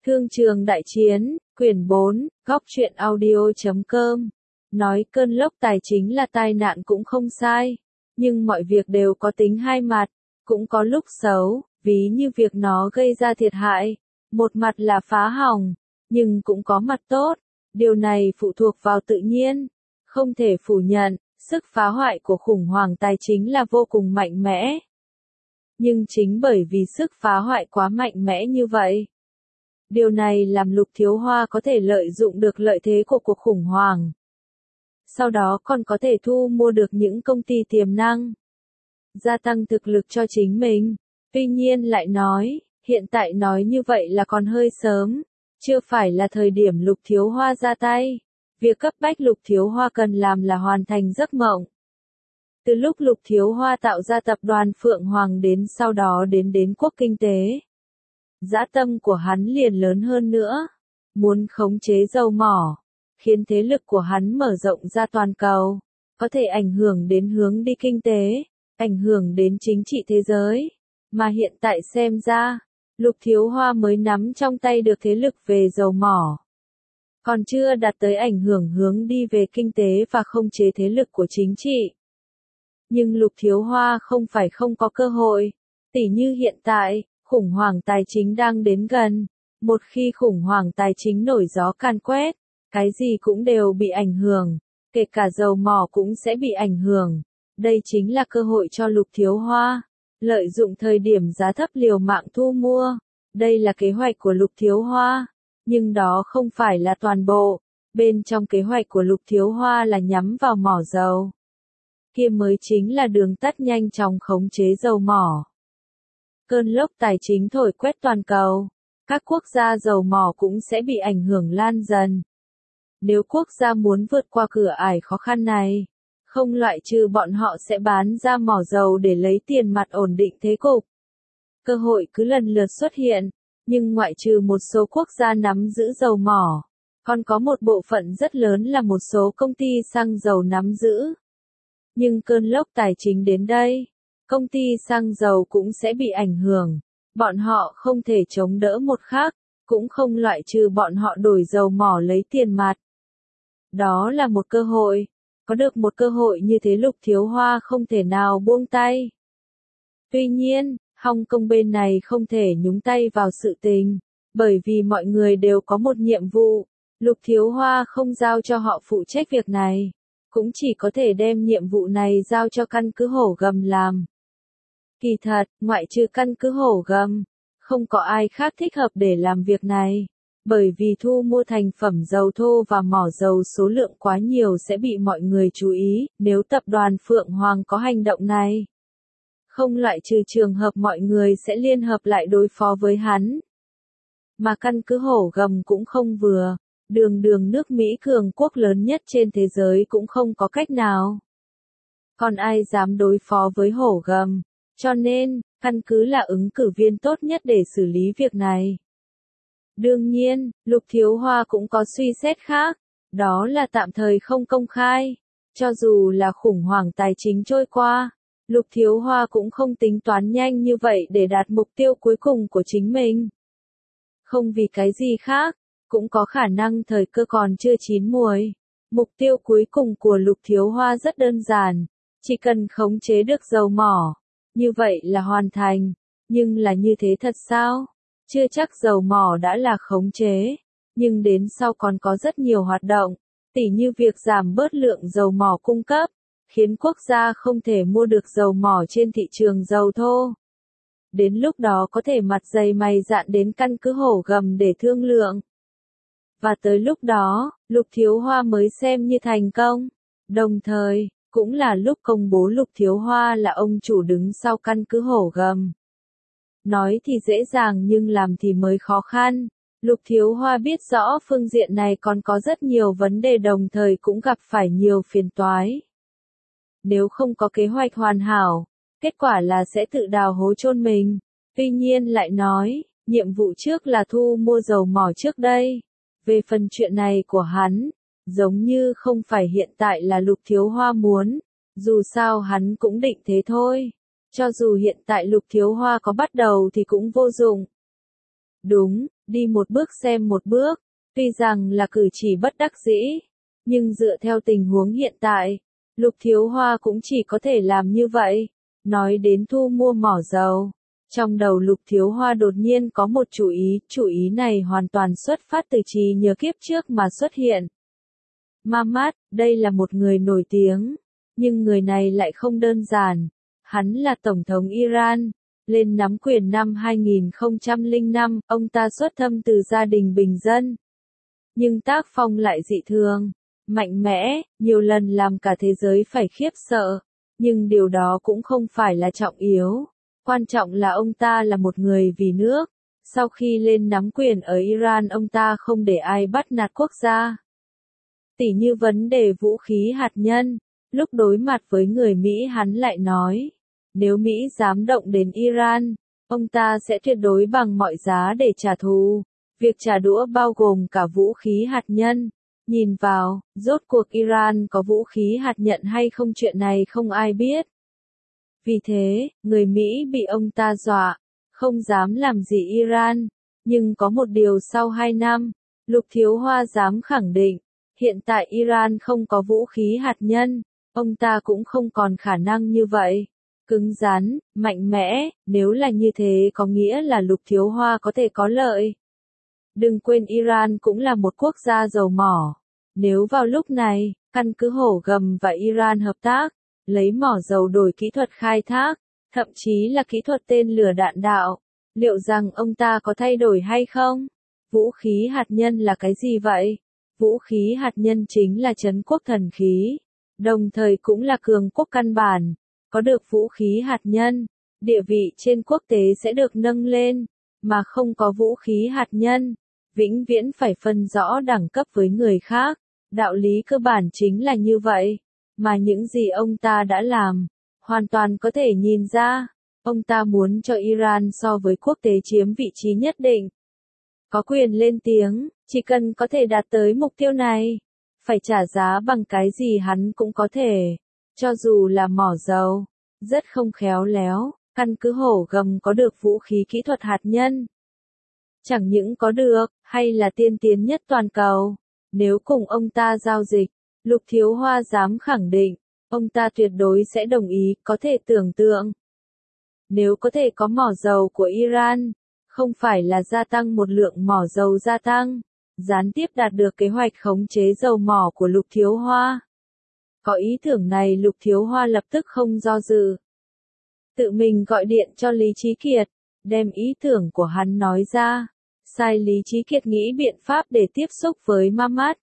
Thương trường đại chiến, quyển 4, góc truyện audio.com. Nói cơn lốc tài chính là tai nạn cũng không sai, nhưng mọi việc đều có tính hai mặt, cũng có lúc xấu, ví như việc nó gây ra thiệt hại. Một mặt là phá hỏng, nhưng cũng có mặt tốt, điều này phụ thuộc vào tự nhiên. Không thể phủ nhận, sức phá hoại của khủng hoảng tài chính là vô cùng mạnh mẽ. Nhưng chính bởi vì sức phá hoại quá mạnh mẽ như vậy, điều này làm Lục Thiếu Hoa có thể lợi dụng được lợi thế của cuộc khủng hoảng. Sau đó còn có thể thu mua được những công ty tiềm năng, gia tăng thực lực cho chính mình. Tuy nhiên lại nói, hiện tại nói như vậy là còn hơi sớm, chưa phải là thời điểm Lục Thiếu Hoa ra tay. Việc cấp bách Lục Thiếu Hoa cần làm là hoàn thành giấc mộng. Từ lúc Lục Thiếu Hoa tạo ra tập đoàn Phượng Hoàng đến sau đó đến quốc kinh tế, dã tâm của hắn liền lớn hơn nữa, muốn khống chế dầu mỏ, khiến thế lực của hắn mở rộng ra toàn cầu, có thể ảnh hưởng đến hướng đi kinh tế, ảnh hưởng đến chính trị thế giới. Mà hiện tại xem ra, Lục Thiếu Hoa mới nắm trong tay được thế lực về dầu mỏ, còn chưa đạt tới ảnh hưởng hướng đi về kinh tế và khống chế thế lực của chính trị. Nhưng Lục Thiếu Hoa không phải không có cơ hội, tỉ như hiện tại, khủng hoảng tài chính đang đến gần. Một khi khủng hoảng tài chính nổi gió càn quét, cái gì cũng đều bị ảnh hưởng, kể cả dầu mỏ cũng sẽ bị ảnh hưởng. Đây chính là cơ hội cho Lục Thiếu Hoa, lợi dụng thời điểm giá thấp liều mạng thu mua. Đây là kế hoạch của Lục Thiếu Hoa, nhưng đó không phải là toàn bộ. Bên trong kế hoạch của Lục Thiếu Hoa là nhắm vào mỏ dầu. Kia mới chính là đường tắt nhanh chóng khống chế dầu mỏ. Cơn lốc tài chính thổi quét toàn cầu, các quốc gia dầu mỏ cũng sẽ bị ảnh hưởng lan dần. Nếu quốc gia muốn vượt qua cửa ải khó khăn này, không loại trừ bọn họ sẽ bán ra mỏ dầu để lấy tiền mặt ổn định thế cục. Cơ hội cứ lần lượt xuất hiện, nhưng ngoại trừ một số quốc gia nắm giữ dầu mỏ, còn có một bộ phận rất lớn là một số công ty xăng dầu nắm giữ. Nhưng cơn lốc tài chính đến đây, công ty xăng dầu cũng sẽ bị ảnh hưởng, bọn họ không thể chống đỡ một khắc, cũng không loại trừ bọn họ đổi dầu mỏ lấy tiền mặt. Đó là một cơ hội, có được một cơ hội như thế Lục Thiếu Hoa không thể nào buông tay. Tuy nhiên, Hong Kong bên này không thể nhúng tay vào sự tình, bởi vì mọi người đều có một nhiệm vụ, Lục Thiếu Hoa không giao cho họ phụ trách việc này, cũng chỉ có thể đem nhiệm vụ này giao cho căn cứ Hổ Gầm làm. Kỳ thật, ngoại trừ căn cứ Hổ Gầm, không có ai khác thích hợp để làm việc này, bởi vì thu mua thành phẩm dầu thô và mỏ dầu số lượng quá nhiều sẽ bị mọi người chú ý. Nếu tập đoàn Phượng Hoàng có hành động này, không loại trừ trường hợp mọi người sẽ liên hợp lại đối phó với hắn. Mà căn cứ Hổ Gầm cũng không vừa, đường nước Mỹ cường quốc lớn nhất trên thế giới cũng không có cách nào. Còn ai dám đối phó với Hổ Gầm, cho nên, căn cứ là ứng cử viên tốt nhất để xử lý việc này. Đương nhiên, Lục Thiếu Hoa cũng có suy xét khác, đó là tạm thời không công khai. Cho dù là khủng hoảng tài chính trôi qua, Lục Thiếu Hoa cũng không tính toán nhanh như vậy để đạt mục tiêu cuối cùng của chính mình. Không vì cái gì khác, cũng có khả năng thời cơ còn chưa chín muồi. Mục tiêu cuối cùng của Lục Thiếu Hoa rất đơn giản, chỉ cần khống chế được dầu mỏ, như vậy là hoàn thành. Nhưng là như thế thật sao? Chưa chắc dầu mỏ đã là khống chế, nhưng đến sau còn có rất nhiều hoạt động, tỉ như việc giảm bớt lượng dầu mỏ cung cấp, khiến quốc gia không thể mua được dầu mỏ trên thị trường dầu thô. Đến lúc đó có thể mặt dày mày dạn đến căn cứ Hổ Gầm để thương lượng. Và tới lúc đó, Lục Thiếu Hoa mới xem như thành công. Đồng thời, cũng là lúc công bố Lục Thiếu Hoa là ông chủ đứng sau căn cứ Hổ Gầm. Nói thì dễ dàng nhưng làm thì mới khó khăn. Lục Thiếu Hoa biết rõ phương diện này còn có rất nhiều vấn đề, đồng thời cũng gặp phải nhiều phiền toái. Nếu không có kế hoạch hoàn hảo, kết quả là sẽ tự đào hố chôn mình. Tuy nhiên lại nói, nhiệm vụ trước là thu mua dầu mỏ trước đây. Về phần chuyện này của hắn, giống như không phải hiện tại là Lục Thiếu Hoa muốn, dù sao hắn cũng định thế thôi. Cho dù hiện tại Lục Thiếu Hoa có bắt đầu thì cũng vô dụng. Đúng, đi một bước xem một bước, tuy rằng là cử chỉ bất đắc dĩ, nhưng dựa theo tình huống hiện tại, Lục Thiếu Hoa cũng chỉ có thể làm như vậy. Nói đến thu mua mỏ dầu, trong đầu Lục Thiếu Hoa đột nhiên có một chủ ý này hoàn toàn xuất phát từ trí nhớ kiếp trước mà xuất hiện. Mamad, đây là một người nổi tiếng, nhưng người này lại không đơn giản, hắn là Tổng thống Iran, lên nắm quyền năm 2005, ông ta xuất thân từ gia đình bình dân. Nhưng tác phong lại dị thường, mạnh mẽ, nhiều lần làm cả thế giới phải khiếp sợ, nhưng điều đó cũng không phải là trọng yếu. Quan trọng là ông ta là một người vì nước. Sau khi lên nắm quyền ở Iran, ông ta không để ai bắt nạt quốc gia. Tỉ như vấn đề vũ khí hạt nhân, lúc đối mặt với người Mỹ hắn lại nói, nếu Mỹ dám động đến Iran, ông ta sẽ tuyệt đối bằng mọi giá để trả thù. Việc trả đũa bao gồm cả vũ khí hạt nhân. Nhìn vào, rốt cuộc Iran có vũ khí hạt nhân hay không, chuyện này không ai biết. Vì thế, người Mỹ bị ông ta dọa, không dám làm gì Iran. Nhưng có một điều, sau 2 năm, Lục Thiếu Hoa dám khẳng định, hiện tại Iran không có vũ khí hạt nhân, ông ta cũng không còn khả năng như vậy. Cứng rắn, mạnh mẽ, nếu là như thế có nghĩa là Lục Thiếu Hoa có thể có lợi. Đừng quên Iran cũng là một quốc gia dầu mỏ. Nếu vào lúc này, căn cứ Hổ Gầm và Iran hợp tác, lấy mỏ dầu đổi kỹ thuật khai thác, thậm chí là kỹ thuật tên lửa đạn đạo, liệu rằng ông ta có thay đổi hay không? Vũ khí hạt nhân là cái gì vậy? Vũ khí hạt nhân chính là trấn quốc thần khí, đồng thời cũng là cường quốc căn bản. Có được vũ khí hạt nhân, địa vị trên quốc tế sẽ được nâng lên, mà không có vũ khí hạt nhân, vĩnh viễn phải phân rõ đẳng cấp với người khác. Đạo lý cơ bản chính là như vậy, mà những gì ông ta đã làm, hoàn toàn có thể nhìn ra, ông ta muốn cho Iran so với quốc tế chiếm vị trí nhất định. Có quyền lên tiếng, chỉ cần có thể đạt tới mục tiêu này, phải trả giá bằng cái gì hắn cũng có thể, cho dù là mỏ dầu. Rất không khéo léo, căn cứ Hổ Gầm có được vũ khí kỹ thuật hạt nhân. Chẳng những có được, hay là tiên tiến nhất toàn cầu. Nếu cùng ông ta giao dịch, Lục Thiếu Hoa dám khẳng định, ông ta tuyệt đối sẽ đồng ý. Có thể tưởng tượng, nếu có thể có mỏ dầu của Iran, không phải là gia tăng một lượng mỏ dầu gia tăng, gián tiếp đạt được kế hoạch khống chế dầu mỏ của Lục Thiếu Hoa. Có ý tưởng này, Lục Thiếu Hoa lập tức không do dự. Tự mình gọi điện cho Lý Chí Kiệt, đem ý tưởng của hắn nói ra. Sai Lý Chí Kiệt nghĩ biện pháp để tiếp xúc với Mamad.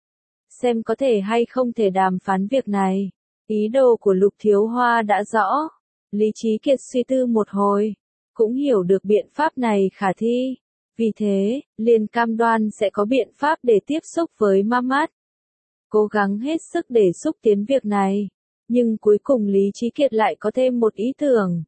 Xem có thể hay không thể đàm phán việc này. Ý đồ của Lục Thiếu Hoa đã rõ. Lý Chí Kiệt suy tư một hồi, cũng hiểu được biện pháp này khả thi. Vì thế, liền cam đoan sẽ có biện pháp để tiếp xúc với Mamad. Cố gắng hết sức để xúc tiến việc này. Nhưng cuối cùng Lý Chí Kiệt lại có thêm một ý tưởng.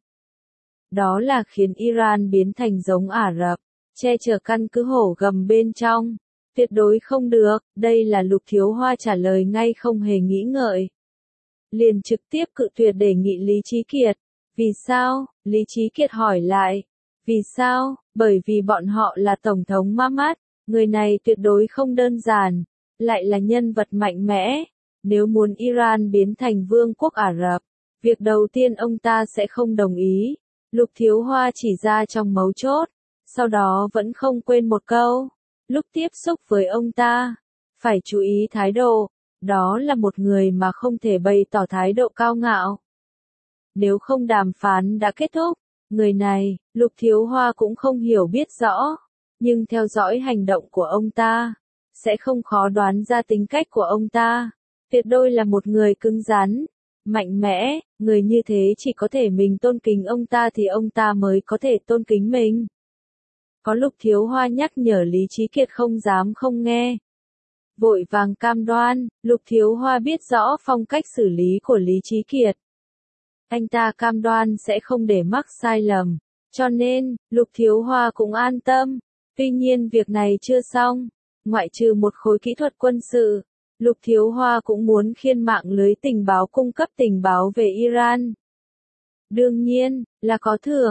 Đó là khiến Iran biến thành giống Ả Rập, che chở căn cứ Hổ Gầm bên trong. Tuyệt đối không được, đây là Lục Thiếu Hoa trả lời ngay không hề nghĩ ngợi. Liền trực tiếp cự tuyệt đề nghị Lý Chí Kiệt. Vì sao? Lý Chí Kiệt hỏi lại. Vì sao? Bởi vì bọn họ là Tổng thống Mamad, người này tuyệt đối không đơn giản, lại là nhân vật mạnh mẽ. Nếu muốn Iran biến thành vương quốc Ả Rập, việc đầu tiên ông ta sẽ không đồng ý. Lục Thiếu Hoa chỉ ra trong mấu chốt, sau đó vẫn không quên một câu. Lúc tiếp xúc với ông ta, phải chú ý thái độ, đó là một người mà không thể bày tỏ thái độ cao ngạo. Nếu không đàm phán đã kết thúc, người này, Lục Thiếu Hoa cũng không hiểu biết rõ, nhưng theo dõi hành động của ông ta, sẽ không khó đoán ra tính cách của ông ta. Tuyệt đối là một người cứng rắn, mạnh mẽ, người như thế chỉ có thể mình tôn kính ông ta thì ông ta mới có thể tôn kính mình. Có Lục Thiếu Hoa nhắc nhở, Lý Chí Kiệt không dám không nghe. Vội vàng cam đoan, Lục Thiếu Hoa biết rõ phong cách xử lý của Lý Chí Kiệt. Anh ta cam đoan sẽ không để mắc sai lầm, cho nên, Lục Thiếu Hoa cũng an tâm. Tuy nhiên việc này chưa xong, ngoại trừ một khối kỹ thuật quân sự, Lục Thiếu Hoa cũng muốn khiên mạng lưới tình báo cung cấp tình báo về Iran. Đương nhiên, là có thưởng,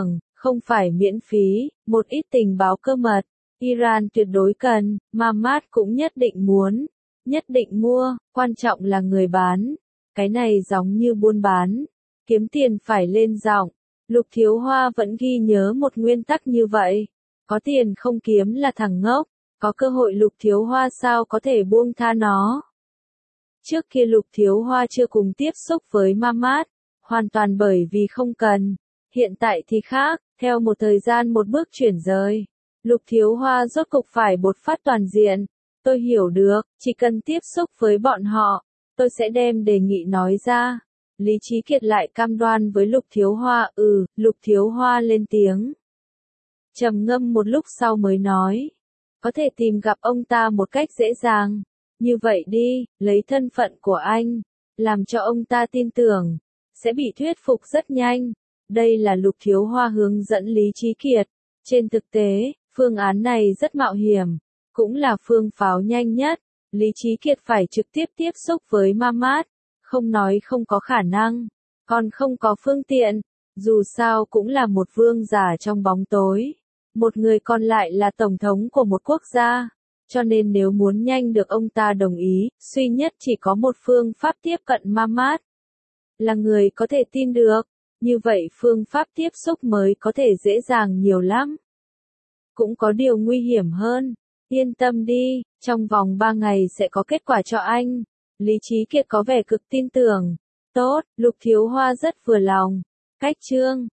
Không phải miễn phí, một ít tình báo cơ mật. Iran tuyệt đối cần, Mamad cũng nhất định muốn, nhất định mua, quan trọng là người bán. Cái này giống như buôn bán, kiếm tiền phải lên giọng. Lục Thiếu Hoa vẫn ghi nhớ một nguyên tắc như vậy. Có tiền không kiếm là thằng ngốc, có cơ hội Lục Thiếu Hoa sao có thể buông tha nó. Trước kia Lục Thiếu Hoa chưa cùng tiếp xúc với Mamad, hoàn toàn bởi vì không cần. Hiện tại thì khác, theo một thời gian một bước chuyển rời. Lục Thiếu Hoa rốt cục phải bột phát toàn diện. Tôi hiểu được, chỉ cần tiếp xúc với bọn họ, tôi sẽ đem đề nghị nói ra. Lý Chí Kiệt lại cam đoan với Lục Thiếu Hoa, Lục Thiếu Hoa lên tiếng. Trầm ngâm một lúc sau mới nói. Có thể tìm gặp ông ta một cách dễ dàng. Như vậy đi, lấy thân phận của anh, làm cho ông ta tin tưởng, sẽ bị thuyết phục rất nhanh. Đây là Lục Thiếu Hoa hướng dẫn Lý Chí Kiệt. Trên thực tế, phương án này rất mạo hiểm, cũng là phương pháo nhanh nhất. Lý Chí Kiệt phải trực tiếp tiếp xúc với Mamad, không nói không có khả năng, còn không có phương tiện, dù sao cũng là một vương giả trong bóng tối. Một người còn lại là tổng thống của một quốc gia, cho nên nếu muốn nhanh được ông ta đồng ý, duy nhất chỉ có một phương pháp tiếp cận Mamad. Là người có thể tin được, như vậy phương pháp tiếp xúc mới có thể dễ dàng nhiều lắm. Cũng có điều nguy hiểm hơn, yên tâm đi, trong vòng 3 ngày sẽ có kết quả cho anh. Lý Chí Kiệt có vẻ cực tin tưởng. Tốt, Lục Thiếu Hoa rất vừa lòng. Cách chương